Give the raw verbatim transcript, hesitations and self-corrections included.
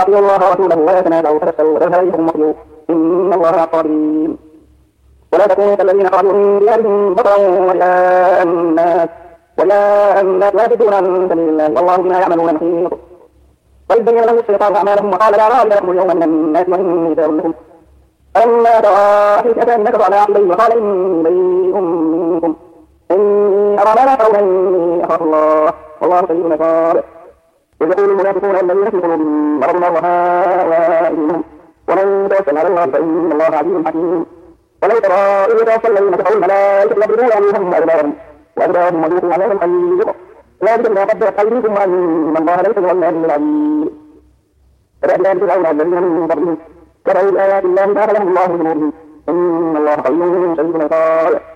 وأطيعوا الله ورسوله ولا تنازعوا فتفشلوا وتذهب ريحكم واصبروا إن الله مع الصابرين. ولا تكونوا كالذين خرجوا من ديارهم بطرا ورئاء الناس ورئاء الناس ويصدون عن سبيل الله والله بما يعملون محيط. وإذ بين لهم الشيطان أعمالهم وقال لا غالب لكم اليوم من الناس وإني جار لكم فلما ترى فئتان نكص على عقبيه وقال إني بريء منكم إني أرى ما لا ترون إني أخاف الله والله شديد العقاب. إذ يقول المنافقون الذين في قلوبهم مرض وهؤلاء منهم ومن يتوكل على الله فإن الله عزيز حكيم. ولو ترى إذ يتوفى الذين كفروا الملائكة يضربون وجوههم وأدبارهم وأدبارهم وذوقوا عذاب الحريق ذلك بما قدرت أيديكم وأن الله ليس بظلام للعبيد. كذلك آل فرعون والذين من قبلهم كفروا بآيات الله فأخذهم الله بذنوبهم إن الله قوي شديد العقاب.